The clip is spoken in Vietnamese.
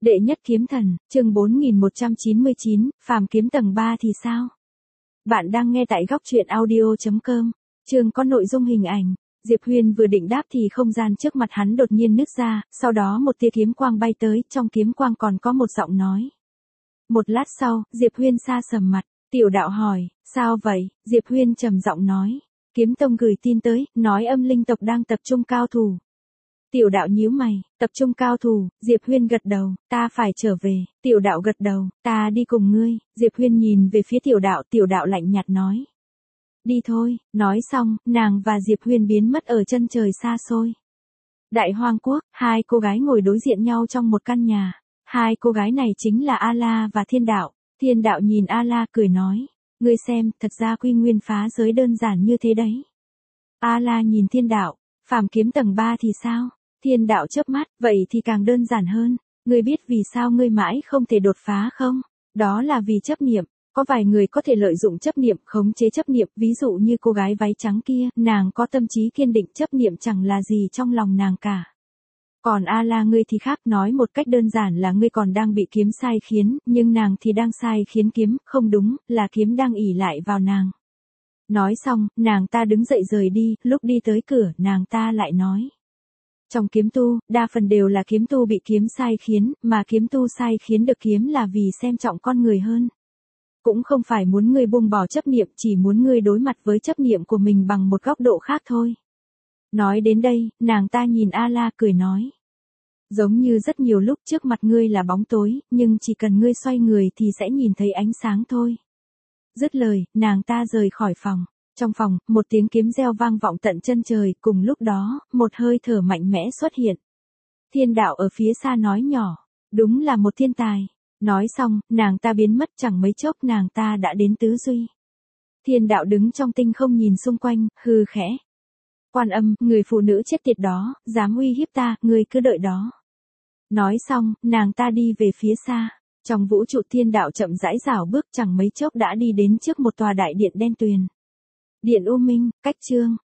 Đệ nhất kiếm thần, chương 4199, phàm kiếm tầng 3 thì sao? Bạn đang nghe tại góc truyện audio.com, chương có nội dung hình ảnh. Diệp Huyên vừa định đáp thì không gian trước mặt hắn đột nhiên nứt ra, sau đó một tia kiếm quang bay tới, trong kiếm quang còn có một giọng nói. Một lát sau, Diệp Huyên sa sầm mặt, tiểu đạo hỏi, sao vậy? Diệp Huyên trầm giọng nói, kiếm tông gửi tin tới, nói âm linh tộc đang tập trung cao thủ. Tiểu đạo nhíu mày, tập trung cao thủ, Diệp Huyên gật đầu, ta phải trở về, tiểu đạo gật đầu, ta đi cùng ngươi, Diệp Huyên nhìn về phía tiểu đạo lạnh nhạt nói. Đi thôi, nói xong, nàng và Diệp Huyên biến mất ở chân trời xa xôi. Đại Hoang Quốc, hai cô gái ngồi đối diện nhau trong một căn nhà, hai cô gái này chính là A-la và Thiên đạo nhìn A-la cười nói, ngươi xem, thật ra quy nguyên phá giới đơn giản như thế đấy. A-la nhìn Thiên đạo, phàm kiếm tầng 3 thì sao? Thiên đạo chớp mắt, vậy thì càng đơn giản hơn, ngươi biết vì sao ngươi mãi không thể đột phá không? Đó là vì chấp niệm, có vài người có thể lợi dụng chấp niệm khống chế chấp niệm, ví dụ như cô gái váy trắng kia, nàng có tâm trí kiên định, chấp niệm chẳng là gì trong lòng nàng cả. Còn A-la ngươi thì khác, nói một cách đơn giản là ngươi còn đang bị kiếm sai khiến, nhưng nàng thì đang sai khiến kiếm, không đúng, là kiếm đang ỷ lại vào nàng. Nói xong, nàng ta đứng dậy rời đi, lúc đi tới cửa, nàng ta lại nói. Trong kiếm tu, đa phần đều là kiếm tu bị kiếm sai khiến, mà kiếm tu sai khiến được kiếm là vì xem trọng con người hơn. Cũng không phải muốn ngươi buông bỏ chấp niệm, chỉ muốn ngươi đối mặt với chấp niệm của mình bằng một góc độ khác thôi. Nói đến đây, nàng ta nhìn A-la cười nói. Giống như rất nhiều lúc trước mặt ngươi là bóng tối, nhưng chỉ cần ngươi xoay người thì sẽ nhìn thấy ánh sáng thôi. Dứt lời, nàng ta rời khỏi phòng. Trong phòng, một tiếng kiếm reo vang vọng tận chân trời, cùng lúc đó, một hơi thở mạnh mẽ xuất hiện. Thiên đạo ở phía xa nói nhỏ, đúng là một thiên tài. Nói xong, nàng ta biến mất, chẳng mấy chốc nàng ta đã đến tứ duy. Thiên đạo đứng trong tinh không nhìn xung quanh, hừ khẽ. Quan Âm, người phụ nữ chết tiệt đó, dám uy hiếp ta, ngươi cứ đợi đó. Nói xong, nàng ta đi về phía xa. Trong vũ trụ thiên đạo chậm rãi rảo bước, chẳng mấy chốc đã đi đến trước một tòa đại điện đen tuyền. Điện U Minh, cách chương.